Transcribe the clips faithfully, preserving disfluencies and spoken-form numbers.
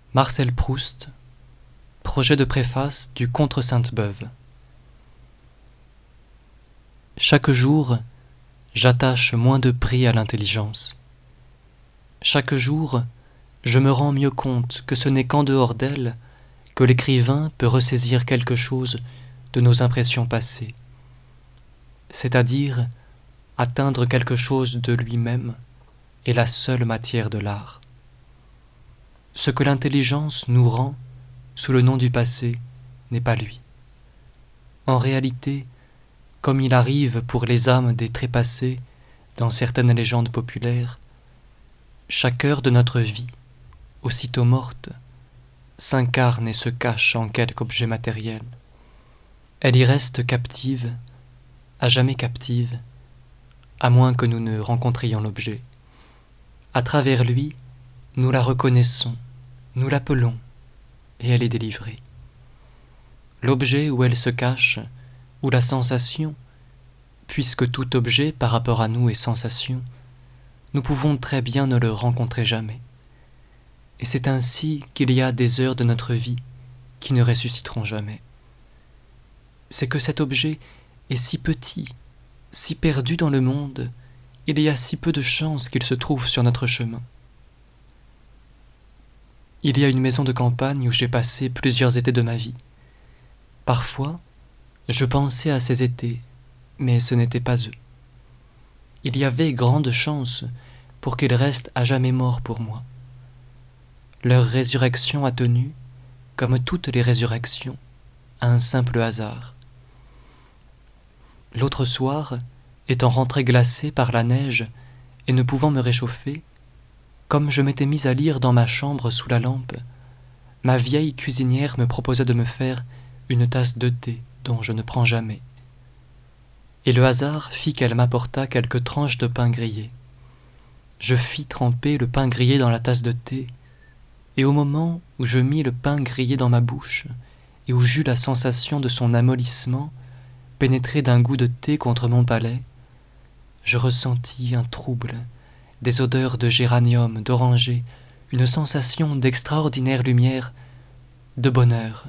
Marcel Proust, projet de préface du Contre Sainte-Beuve. Chaque jour, j'attache moins de prix à l'intelligence. Chaque jour, je me rends mieux compte que ce n'est qu'en dehors d'elle que l'écrivain peut ressaisir quelque chose de nos impressions passées, c'est-à-dire atteindre quelque chose de lui-même est la seule matière de l'art. Ce que l'intelligence nous rend sous le nom du passé n'est pas lui. En réalité, comme il arrive pour les âmes des trépassés dans certaines légendes populaires, chaque heure de notre vie, aussitôt morte, s'incarne et se cache en quelque objet matériel. Elle y reste captive, à jamais captive, à moins que nous ne rencontrions l'objet. À travers lui, nous la reconnaissons, nous l'appelons, et elle est délivrée. L'objet où elle se cache, ou la sensation, puisque tout objet par rapport à nous est sensation, nous pouvons très bien ne le rencontrer jamais. Et c'est ainsi qu'il y a des heures de notre vie qui ne ressusciteront jamais. C'est que cet objet est si petit, si perdu dans le monde, il y a si peu de chances qu'il se trouve sur notre chemin. Il y a une maison de campagne où j'ai passé plusieurs étés de ma vie. Parfois, je pensais à ces étés, mais ce n'étaient pas eux. Il y avait grande chance pour qu'ils restent à jamais morts pour moi. Leur résurrection a tenu, comme toutes les résurrections, à un simple hasard. L'autre soir, étant rentré glacé par la neige et ne pouvant me réchauffer, comme je m'étais mis à lire dans ma chambre sous la lampe, ma vieille cuisinière me proposa de me faire une tasse de thé dont je ne prends jamais. Et le hasard fit qu'elle m'apporta quelques tranches de pain grillé. Je fis tremper le pain grillé dans la tasse de thé, et au moment où je mis le pain grillé dans ma bouche, et où j'eus la sensation de son amollissement, pénétré d'un goût de thé contre mon palais, je ressentis un trouble, des odeurs de géranium, d'oranger, une sensation d'extraordinaire lumière, de bonheur.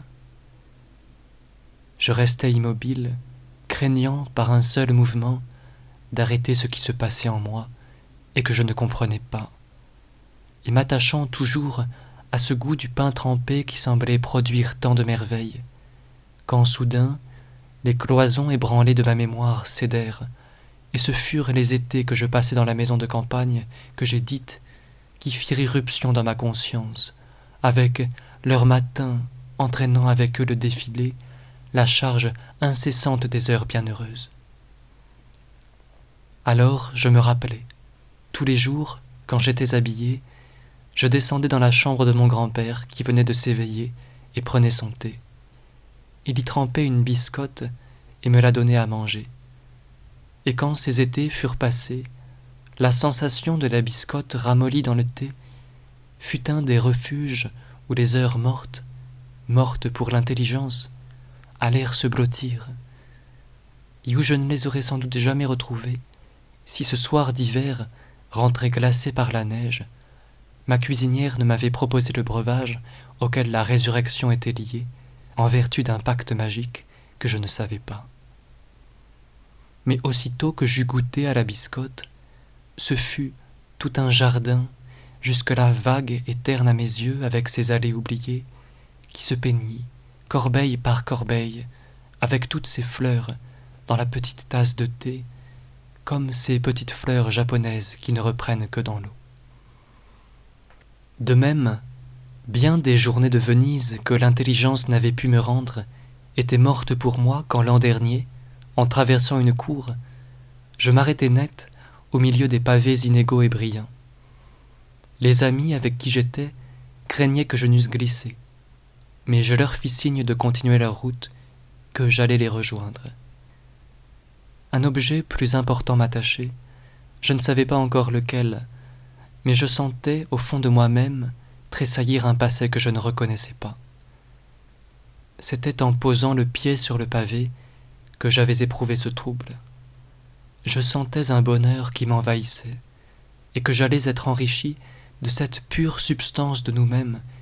Je restai immobile, craignant par un seul mouvement d'arrêter ce qui se passait en moi et que je ne comprenais pas, et m'attachant toujours à ce goût du pain trempé qui semblait produire tant de merveilles, quand soudain les cloisons ébranlées de ma mémoire cédèrent, et ce furent les étés que je passai dans la maison de campagne que j'ai dite, qui firent irruption dans ma conscience, avec leurs matins entraînant avec eux le défilé, la charge incessante des heures bienheureuses. Alors je me rappelai, tous les jours, quand j'étais habillé, je descendais dans la chambre de mon grand-père qui venait de s'éveiller et prenait son thé. Il y trempait une biscotte et me la donnait à manger. Et quand ces étés furent passés, la sensation de la biscotte ramollie dans le thé fut un des refuges où les heures mortes, mortes pour l'intelligence, allèrent se blottir, et où je ne les aurais sans doute jamais retrouvées si ce soir d'hiver, rentré glacé par la neige, ma cuisinière ne m'avait proposé le breuvage auquel la résurrection était liée, en vertu d'un pacte magique que je ne savais pas. Mais aussitôt que j'eus goûté à la biscotte, ce fut tout un jardin, jusque-là vague et terne à mes yeux avec ses allées oubliées, qui se peignit, corbeille par corbeille, avec toutes ses fleurs, dans la petite tasse de thé, comme ces petites fleurs japonaises qui ne reprennent que dans l'eau. De même, bien des journées de Venise que l'intelligence n'avait pu me rendre étaient mortes pour moi quand l'an dernier, en traversant une cour, je m'arrêtai net au milieu des pavés inégaux et brillants. Les amis avec qui j'étais craignaient que je n'eusse glissé, mais je leur fis signe de continuer leur route, que j'allais les rejoindre. Un objet plus important m'attachait, je ne savais pas encore lequel, mais je sentais au fond de moi-même tressaillir un passé que je ne reconnaissais pas. C'était en posant le pied sur le pavé que j'avais éprouvé ce trouble. Je sentais un bonheur qui m'envahissait, et que j'allais être enrichi de cette pure substance de nous-mêmes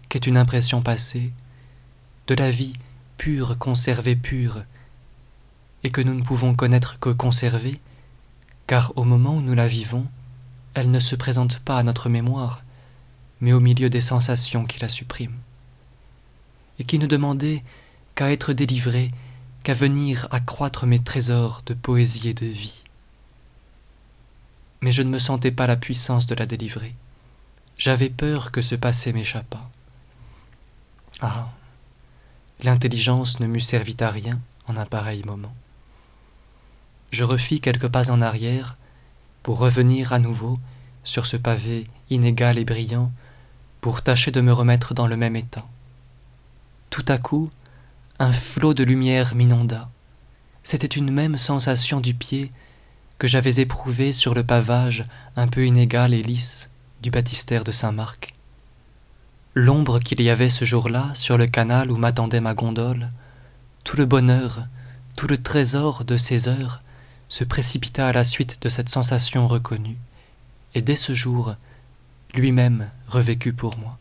qu'est une impression passée, de la vie pure conservée pure, et que nous ne pouvons connaître que conserver, car au moment où nous la vivons, elle ne se présente pas à notre mémoire, mais au milieu des sensations qui la suppriment, et qui ne demandait qu'à être délivrée, qu'à venir accroître mes trésors de poésie et de vie. Mais je ne me sentais pas la puissance de la délivrer. J'avais peur que ce passé m'échappât. Ah, l'intelligence ne m'eût servi à rien en un pareil moment. Je refis quelques pas en arrière pour revenir à nouveau sur ce pavé inégal et brillant, pour tâcher de me remettre dans le même état. Tout à coup, un flot de lumière m'inonda. C'était une même sensation du pied que j'avais éprouvée sur le pavage un peu inégal et lisse du baptistère de Saint-Marc. L'ombre qu'il y avait ce jour-là sur le canal où m'attendait ma gondole, tout le bonheur, tout le trésor de ces heures se précipita à la suite de cette sensation reconnue, et dès ce jour, lui-même revécut pour moi.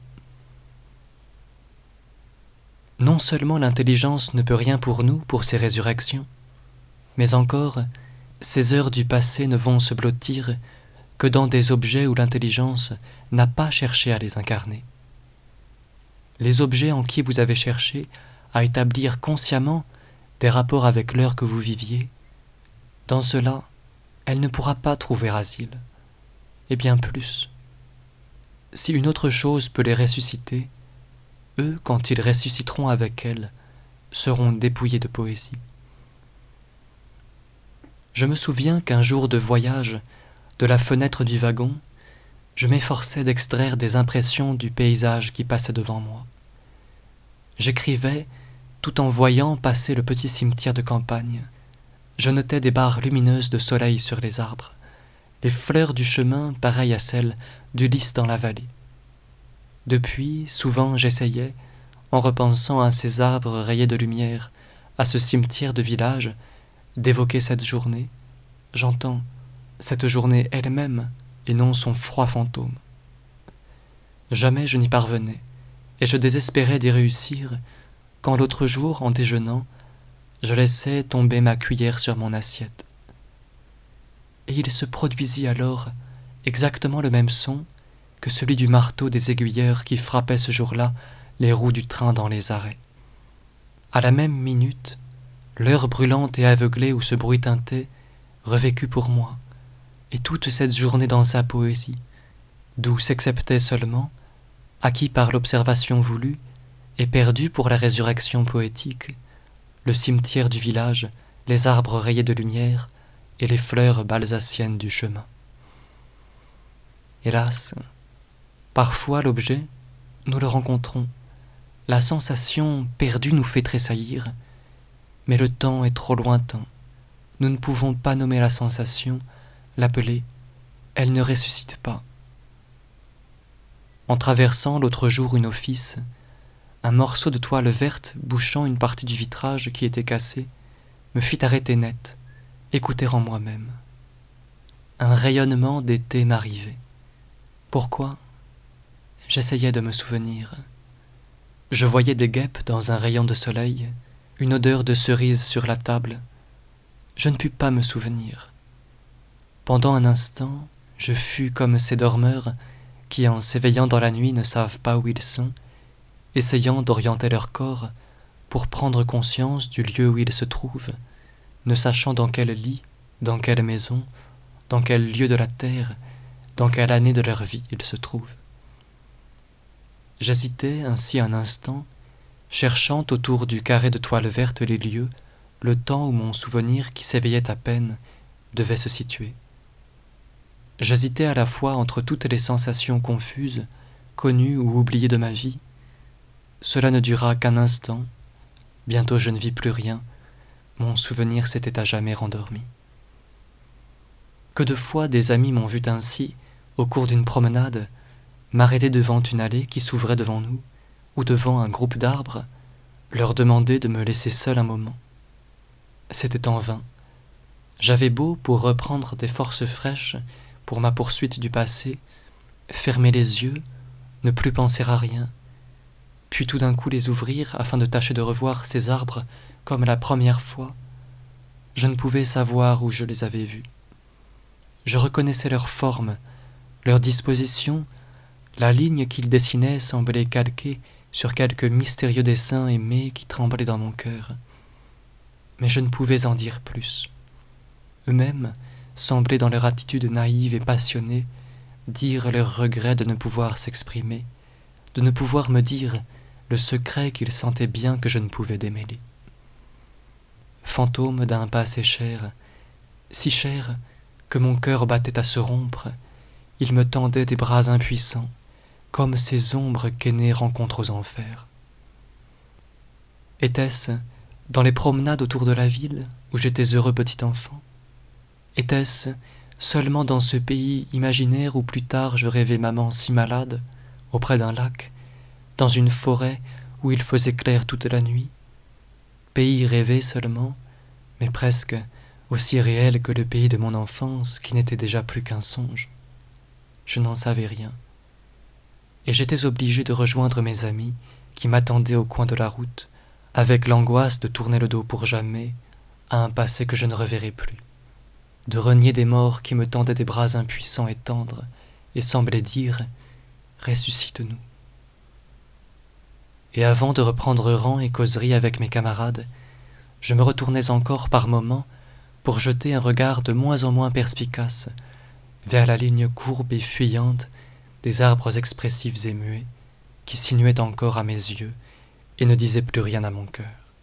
Non seulement l'intelligence ne peut rien pour nous pour ces résurrections, mais encore, ces heures du passé ne vont se blottir que dans des objets où l'intelligence n'a pas cherché à les incarner. Les objets en qui vous avez cherché à établir consciemment des rapports avec l'heure que vous viviez, dans cela, elle ne pourra pas trouver asile, et bien plus. Si une autre chose peut les ressusciter, eux, quand ils ressusciteront avec elle, seront dépouillés de poésie. Je me souviens qu'un jour de voyage, de la fenêtre du wagon, je m'efforçais d'extraire des impressions du paysage qui passait devant moi. J'écrivais tout en voyant passer le petit cimetière de campagne. Je notais des barres lumineuses de soleil sur les arbres, les fleurs du chemin pareilles à celles du lys dans la vallée. Depuis, souvent j'essayais, en repensant à ces arbres rayés de lumière, à ce cimetière de village, d'évoquer cette journée. J'entends cette journée elle-même et non son froid fantôme. Jamais je n'y parvenais, et je désespérais d'y réussir, quand l'autre jour, en déjeunant, je laissais tomber ma cuillère sur mon assiette. Et il se produisit alors exactement le même son que celui du marteau des aiguilleurs qui frappait ce jour-là les roues du train dans les arrêts. À la même minute, l'heure brûlante et aveuglée où ce bruit tintait revécut pour moi, et toute cette journée dans sa poésie, d'où s'exceptait seulement, acquis par l'observation voulue et perdu pour la résurrection poétique, le cimetière du village, les arbres rayés de lumière et les fleurs balsaciennes du chemin. Hélas, parfois l'objet, nous le rencontrons, la sensation perdue nous fait tressaillir, mais le temps est trop lointain, nous ne pouvons pas nommer la sensation, l'appeler, elle ne ressuscite pas. En traversant l'autre jour une office, un morceau de toile verte bouchant une partie du vitrage qui était cassé me fit arrêter net, écouter en moi-même. Un rayonnement d'été m'arrivait. Pourquoi ? J'essayais de me souvenir. Je voyais des guêpes dans un rayon de soleil, une odeur de cerise sur la table. Je ne pus pas me souvenir. Pendant un instant, je fus comme ces dormeurs qui, en s'éveillant dans la nuit, ne savent pas où ils sont, essayant d'orienter leur corps pour prendre conscience du lieu où ils se trouvent, ne sachant dans quel lit, dans quelle maison, dans quel lieu de la terre, dans quelle année de leur vie ils se trouvent. J'hésitais ainsi un instant, cherchant autour du carré de toile verte les lieux, le temps où mon souvenir qui s'éveillait à peine devait se situer. J'hésitais à la fois entre toutes les sensations confuses, connues ou oubliées de ma vie. Cela ne dura qu'un instant. Bientôt je ne vis plus rien. Mon souvenir s'était à jamais rendormi. Que de fois des amis m'ont vu ainsi, au cours d'une promenade, m'arrêter devant une allée qui s'ouvrait devant nous, ou devant un groupe d'arbres, leur demander de me laisser seul un moment. C'était en vain. J'avais beau, pour reprendre des forces fraîches, pour ma poursuite du passé, fermer les yeux, ne plus penser à rien, puis tout d'un coup les ouvrir afin de tâcher de revoir ces arbres comme la première fois, je ne pouvais savoir où je les avais vus. Je reconnaissais leur forme, leur disposition, la ligne qu'ils dessinaient semblait calquée sur quelque mystérieux dessin aimé qui tremblait dans mon cœur. Mais je ne pouvais en dire plus. Eux-mêmes semblaient dans leur attitude naïve et passionnée dire leur regret de ne pouvoir s'exprimer, de ne pouvoir me dire le secret qu'ils sentaient bien que je ne pouvais démêler. Fantôme d'un passé cher, si cher que mon cœur battait à se rompre, il me tendait des bras impuissants, comme ces ombres qu'Aînée rencontre aux enfers. Était-ce dans les promenades autour de la ville où j'étais heureux petit enfant? Était-ce seulement dans ce pays imaginaire où plus tard je rêvais maman si malade, auprès d'un lac, dans une forêt où il faisait clair toute la nuit? Pays rêvé seulement, mais presque aussi réel que le pays de mon enfance qui n'était déjà plus qu'un songe. Je n'en savais rien. Et j'étais obligé de rejoindre mes amis qui m'attendaient au coin de la route, avec l'angoisse de tourner le dos pour jamais à un passé que je ne reverrai plus, de renier des morts qui me tendaient des bras impuissants et tendres et semblaient dire « Ressuscite-nous ». Et avant de reprendre rang et causerie avec mes camarades, je me retournais encore par moments pour jeter un regard de moins en moins perspicace vers la ligne courbe et fuyante des arbres expressifs et muets qui sinuaient encore à mes yeux et ne disaient plus rien à mon cœur.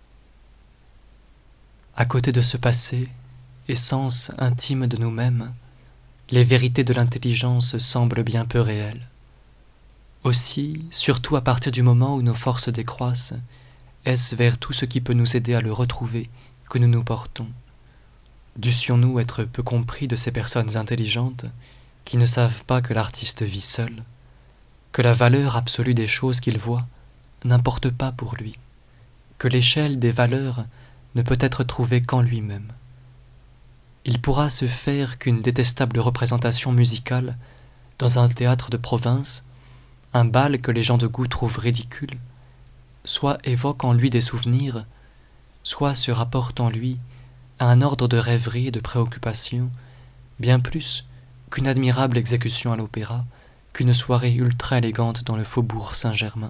À côté de ce passé, essence intime de nous-mêmes, les vérités de l'intelligence semblent bien peu réelles. Aussi, surtout à partir du moment où nos forces décroissent, est-ce vers tout ce qui peut nous aider à le retrouver que nous nous portons. Dussions-nous être peu compris de ces personnes intelligentes qui ne savent pas que l'artiste vit seul, que la valeur absolue des choses qu'il voit n'importe pas pour lui, que l'échelle des valeurs ne peut être trouvée qu'en lui-même. Il pourra se faire qu'une détestable représentation musicale dans un théâtre de province, un bal que les gens de goût trouvent ridicule, soit évoque en lui des souvenirs, soit se rapporte en lui à un ordre de rêverie et de préoccupation, bien plus qu'une admirable exécution à l'opéra, qu'une soirée ultra-élégante dans le faubourg Saint-Germain.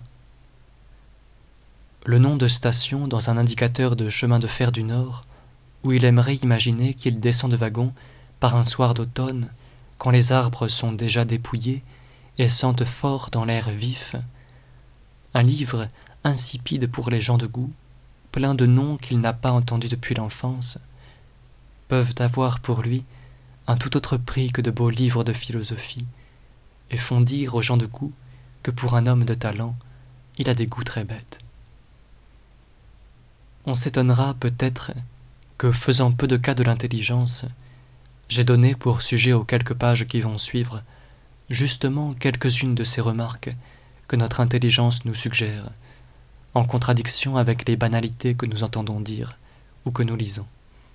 Le nom de station dans un indicateur de chemin de fer du Nord, où il aimerait imaginer qu'il descend de wagon par un soir d'automne, quand les arbres sont déjà dépouillés et sentent fort dans l'air vif. Un livre insipide pour les gens de goût, plein de noms qu'il n'a pas entendus depuis l'enfance, peuvent avoir pour lui un tout autre prix que de beaux livres de philosophie, et font dire aux gens de goût que pour un homme de talent, il a des goûts très bêtes. On s'étonnera peut-être que, faisant peu de cas de l'intelligence, j'ai donné pour sujet aux quelques pages qui vont suivre justement quelques-unes de ces remarques que notre intelligence nous suggère, en contradiction avec les banalités que nous entendons dire ou que nous lisons.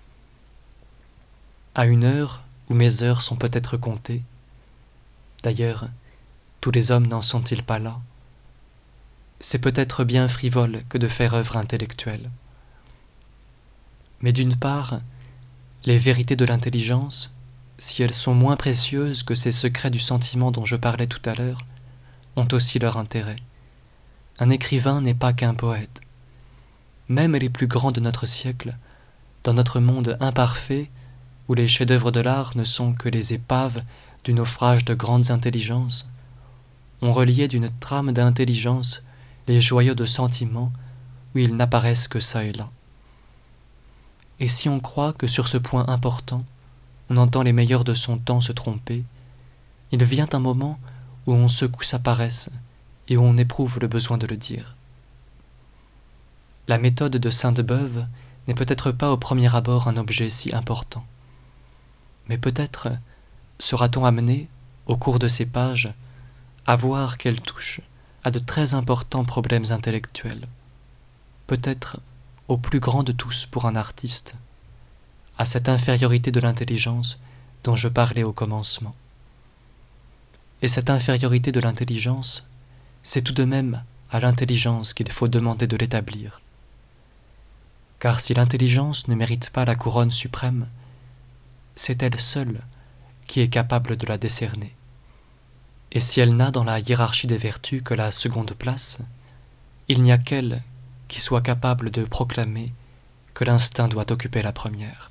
À une heure où mes heures sont peut-être comptées, d'ailleurs, tous les hommes n'en sont-ils pas là? C'est peut-être bien frivole que de faire œuvre intellectuelle. Mais d'une part, les vérités de l'intelligence, si elles sont moins précieuses que ces secrets du sentiment dont je parlais tout à l'heure, ont aussi leur intérêt. Un écrivain n'est pas qu'un poète. Même les plus grands de notre siècle, dans notre monde imparfait, où les chefs-d'œuvre de l'art ne sont que les épaves du naufrage de grandes intelligences, ont relié d'une trame d'intelligence les joyaux de sentiments où ils n'apparaissent que çà et là. Et si on croit que sur ce point important, on entend les meilleurs de son temps se tromper, il vient un moment où on secoue sa paresse et où on éprouve le besoin de le dire. La méthode de Sainte-Beuve n'est peut-être pas au premier abord un objet si important. Mais peut-être sera-t-on amené, au cours de ces pages, à voir qu'elle touche à de très importants problèmes intellectuels, peut-être au plus grand de tous pour un artiste, à cette infériorité de l'intelligence dont je parlais au commencement. Et cette infériorité de l'intelligence, c'est tout de même à l'intelligence qu'il faut demander de l'établir. Car si l'intelligence ne mérite pas la couronne suprême, c'est elle seule qui est capable de la décerner. Et si elle n'a dans la hiérarchie des vertus que la seconde place, il n'y a qu'elle qui soit capable de proclamer que l'instinct doit occuper la première.